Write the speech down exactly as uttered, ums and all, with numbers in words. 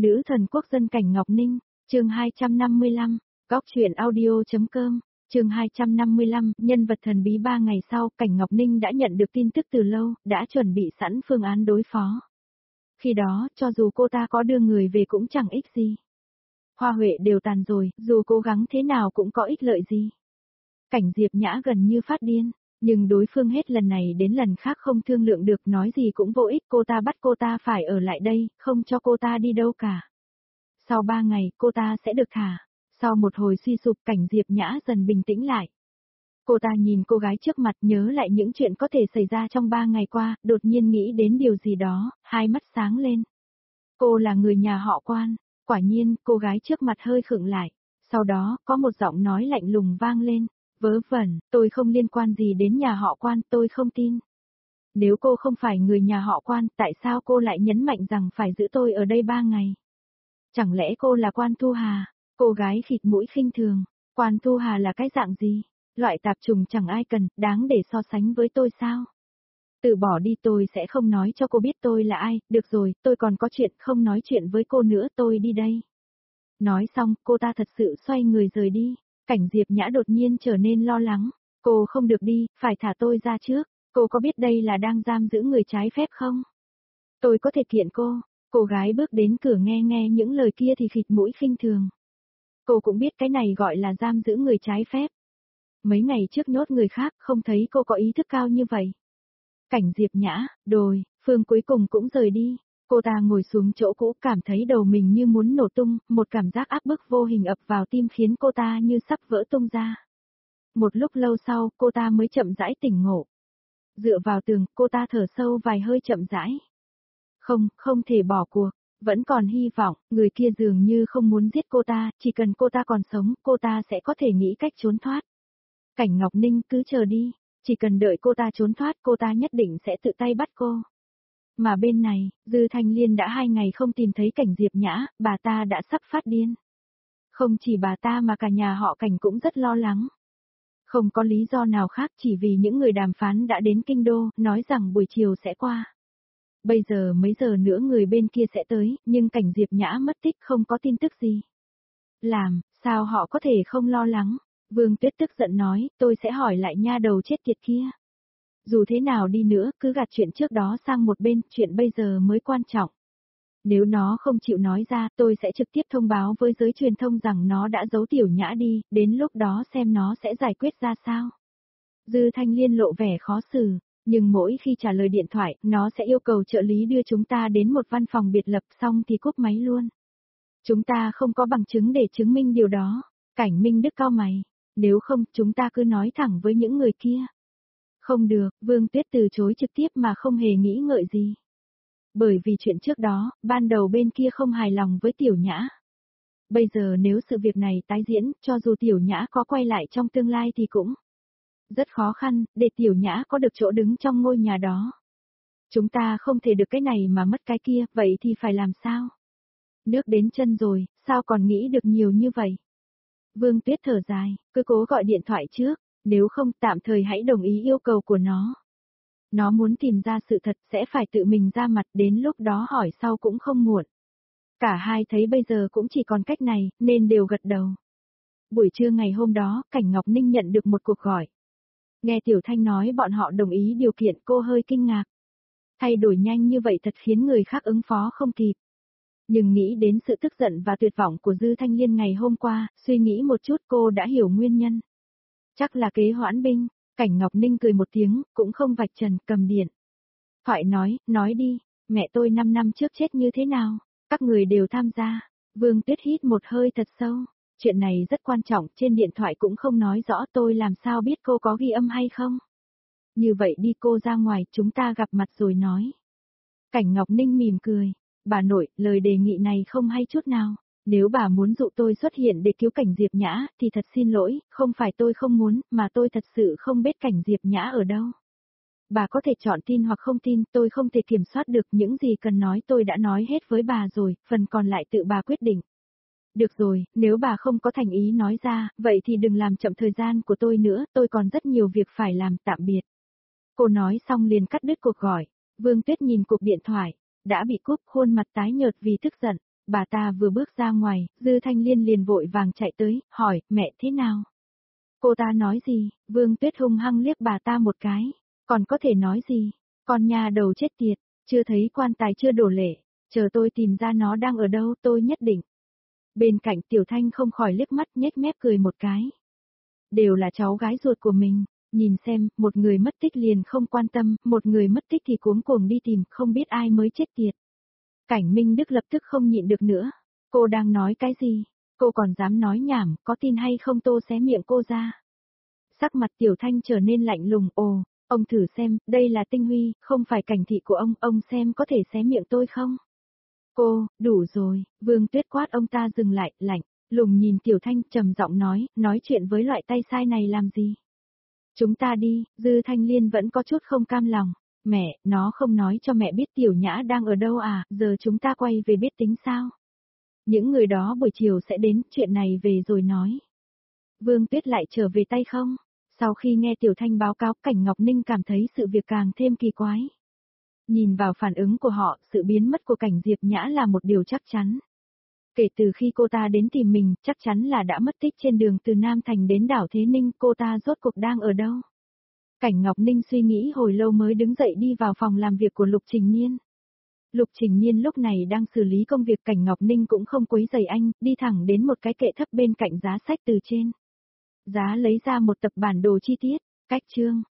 Nữ thần quốc dân Cảnh Ngọc Ninh, chương hai trăm năm mươi lăm, góc truyện audio.com, chương hai trăm năm mươi lăm, nhân vật thần bí ba ngày sau, Cảnh Ngọc Ninh đã nhận được tin tức từ lâu, đã chuẩn bị sẵn phương án đối phó. Khi đó, cho dù cô ta có đưa người về cũng chẳng ích gì. Hoa Huệ đều tàn rồi, dù cố gắng thế nào cũng có ích lợi gì. Cảnh Diệp Nhã gần như phát điên, nhưng đối phương hết lần này đến lần khác không thương lượng được, nói gì cũng vô ích, cô ta bắt cô ta phải ở lại đây, không cho cô ta đi đâu cả. Sau ba ngày, cô ta sẽ được thả. Sau một hồi suy sụp, Cảnh Diệp Nhã dần bình tĩnh lại. Cô ta nhìn cô gái trước mặt, nhớ lại những chuyện có thể xảy ra trong ba ngày qua, đột nhiên nghĩ đến điều gì đó, hai mắt sáng lên. Cô là người nhà họ Quan. Quả nhiên, cô gái trước mặt hơi khựng lại. Sau đó, có một giọng nói lạnh lùng vang lên. Vớ vẩn, tôi không liên quan gì đến nhà họ Quan, tôi không tin. Nếu cô không phải người nhà họ Quan, tại sao cô lại nhấn mạnh rằng phải giữ tôi ở đây ba ngày? Chẳng lẽ cô là Quan Thu Hà? Cô gái khịt mũi khinh thường. Quan Thu Hà là cái dạng gì? Loại tạp trùng chẳng ai cần, đáng để so sánh với tôi sao? Từ bỏ đi, tôi sẽ không nói cho cô biết tôi là ai. Được rồi, tôi còn có chuyện, không nói chuyện với cô nữa, tôi đi đây. Nói xong, cô ta thật sự xoay người rời đi. Cảnh Diệp Nhã đột nhiên trở nên lo lắng. Cô không được đi, phải thả tôi ra trước. Cô có biết đây là đang giam giữ người trái phép không? Tôi có thể kiện cô. Cô gái bước đến cửa nghe nghe những lời kia thì khịt mũi khinh thường. Cô cũng biết cái này gọi là giam giữ người trái phép. Mấy ngày trước nhốt người khác, không thấy cô có ý thức cao như vậy. Cảnh Diệp Nhã, đồi, Phương cuối cùng cũng rời đi. Cô ta ngồi xuống chỗ cũ, cảm thấy đầu mình như muốn nổ tung, một cảm giác áp bức vô hình ập vào tim khiến cô ta như sắp vỡ tung ra. Một lúc lâu sau, cô ta mới chậm rãi tỉnh ngộ. Dựa vào tường, cô ta thở sâu vài hơi chậm rãi. Không, không thể bỏ cuộc, vẫn còn hy vọng, người kia dường như không muốn giết cô ta, chỉ cần cô ta còn sống, cô ta sẽ có thể nghĩ cách trốn thoát. Cảnh Ngọc Ninh cứ chờ đi, chỉ cần đợi cô ta trốn thoát, cô ta nhất định sẽ tự tay bắt cô. Mà bên này, Dư Thanh Liên đã hai ngày không tìm thấy Cảnh Diệp Nhã, bà ta đã sắp phát điên. Không chỉ bà ta mà cả nhà họ Cảnh cũng rất lo lắng. Không có lý do nào khác, chỉ vì những người đàm phán đã đến kinh đô, nói rằng buổi chiều sẽ qua. Bây giờ mấy giờ nữa người bên kia sẽ tới, nhưng Cảnh Diệp Nhã mất tích không có tin tức gì. Làm, sao họ có thể không lo lắng? Vương Tuyết tức giận nói, tôi sẽ hỏi lại nha đầu chết tiệt kia. Dù thế nào đi nữa, cứ gạt chuyện trước đó sang một bên, chuyện bây giờ mới quan trọng. Nếu nó không chịu nói ra, tôi sẽ trực tiếp thông báo với giới truyền thông rằng nó đã giấu Tiểu Nhã đi, đến lúc đó xem nó sẽ giải quyết ra sao. Dư Thanh Liên lộ vẻ khó xử, nhưng mỗi khi trả lời điện thoại, nó sẽ yêu cầu trợ lý đưa chúng ta đến một văn phòng biệt lập, xong thì cúp máy luôn. Chúng ta không có bằng chứng để chứng minh điều đó. Cảnh Minh Đức cau mày, nếu không, chúng ta cứ nói thẳng với những người kia. Không được, Vương Tuyết từ chối trực tiếp mà không hề nghĩ ngợi gì. Bởi vì chuyện trước đó, ban đầu bên kia không hài lòng với Tiểu Nhã. Bây giờ nếu sự việc này tái diễn, cho dù Tiểu Nhã có quay lại trong tương lai thì cũng rất khó khăn, để Tiểu Nhã có được chỗ đứng trong ngôi nhà đó. Chúng ta không thể được cái này mà mất cái kia, vậy thì phải làm sao? Nước đến chân rồi, sao còn nghĩ được nhiều như vậy? Vương Tuyết thở dài, cứ cố gọi điện thoại trước, nếu không tạm thời hãy đồng ý yêu cầu của nó. Nó muốn tìm ra sự thật sẽ phải tự mình ra mặt, đến lúc đó hỏi sau cũng không muộn. Cả hai thấy bây giờ cũng chỉ còn cách này, nên đều gật đầu. Buổi trưa ngày hôm đó, Cảnh Ngọc Ninh nhận được một cuộc gọi. Nghe Tiểu Thanh nói bọn họ đồng ý điều kiện, cô hơi kinh ngạc. Thay đổi nhanh như vậy thật khiến người khác ứng phó không kịp. Nhưng nghĩ đến sự tức giận và tuyệt vọng của Dư Thanh Liên ngày hôm qua, suy nghĩ một chút cô đã hiểu nguyên nhân. Chắc là kế hoãn binh. Cảnh Ngọc Ninh cười một tiếng, cũng không vạch trần, cầm điện. Thoại nói, nói đi, mẹ tôi năm năm trước chết như thế nào? Các người đều tham gia. Vương Tuyết hít một hơi thật sâu. Chuyện này rất quan trọng, trên điện thoại cũng không nói rõ, tôi làm sao biết cô có ghi âm hay không? Như vậy đi, cô ra ngoài, chúng ta gặp mặt rồi nói. Cảnh Ngọc Ninh mỉm cười. Bà nội, lời đề nghị này không hay chút nào. Nếu bà muốn dụ tôi xuất hiện để cứu Cảnh Diệp Nhã, thì thật xin lỗi, không phải tôi không muốn, mà tôi thật sự không biết Cảnh Diệp Nhã ở đâu. Bà có thể chọn tin hoặc không tin, tôi không thể kiểm soát được, những gì cần nói tôi đã nói hết với bà rồi, phần còn lại tự bà quyết định. Được rồi, nếu bà không có thành ý nói ra, vậy thì đừng làm chậm thời gian của tôi nữa, tôi còn rất nhiều việc phải làm, tạm biệt. Cô nói xong liền cắt đứt cuộc gọi. Vương Tuyết nhìn cuộc điện thoại, đã bị cúp, khuôn mặt tái nhợt vì tức giận. Bà ta vừa bước ra ngoài, Dư Thanh Liên liền vội vàng chạy tới, hỏi, mẹ thế nào? Cô ta nói gì? Vương Tuyết hung hăng liếc bà ta một cái. Còn có thể nói gì? Con nhà đầu chết tiệt, chưa thấy quan tài chưa đổ lệ. Chờ tôi tìm ra nó đang ở đâu tôi nhất định. Bên cạnh Tiểu Thanh không khỏi liếc mắt nhếch mép cười một cái. Đều là cháu gái ruột của mình. Nhìn xem, một người mất tích liền không quan tâm, một người mất tích thì cuống cuồng đi tìm, không biết ai mới chết tiệt. Cảnh Minh Đức lập tức không nhịn được nữa. Cô đang nói cái gì? Cô còn dám nói nhảm, có tin hay không tô xé miệng cô ra. Sắc mặt Tiểu Thanh trở nên lạnh lùng, ồ, ông thử xem, đây là Tinh Huy, không phải Cảnh thị của ông, ông xem có thể xé miệng tôi không? Cô, đủ rồi, Vương Tuyết quát ông ta dừng lại, lạnh, lùng nhìn Tiểu Thanh trầm giọng nói, nói chuyện với loại tay sai này làm gì? Chúng ta đi, Dư Thanh Liên vẫn có chút không cam lòng. Mẹ, nó không nói cho mẹ biết Tiểu Nhã đang ở đâu à, giờ chúng ta quay về biết tính sao? Những người đó buổi chiều sẽ đến, chuyện này về rồi nói. Vương Tuyết lại trở về tay không? Sau khi nghe Tiểu Thanh báo cáo, Cảnh Ngọc Ninh cảm thấy sự việc càng thêm kỳ quái. Nhìn vào phản ứng của họ, sự biến mất của Cảnh Diệp Nhã là một điều chắc chắn. Kể từ khi cô ta đến tìm mình, chắc chắn là đã mất tích trên đường từ Nam Thành đến đảo Thế Ninh, cô ta rốt cuộc đang ở đâu? Cảnh Ngọc Ninh suy nghĩ hồi lâu mới đứng dậy đi vào phòng làm việc của Lục Trình Nhiên. Lục Trình Nhiên lúc này đang xử lý công việc, Cảnh Ngọc Ninh cũng không quấy rầy anh, đi thẳng đến một cái kệ thấp bên cạnh giá sách từ trên. Giá lấy ra một tập bản đồ chi tiết, cách chương.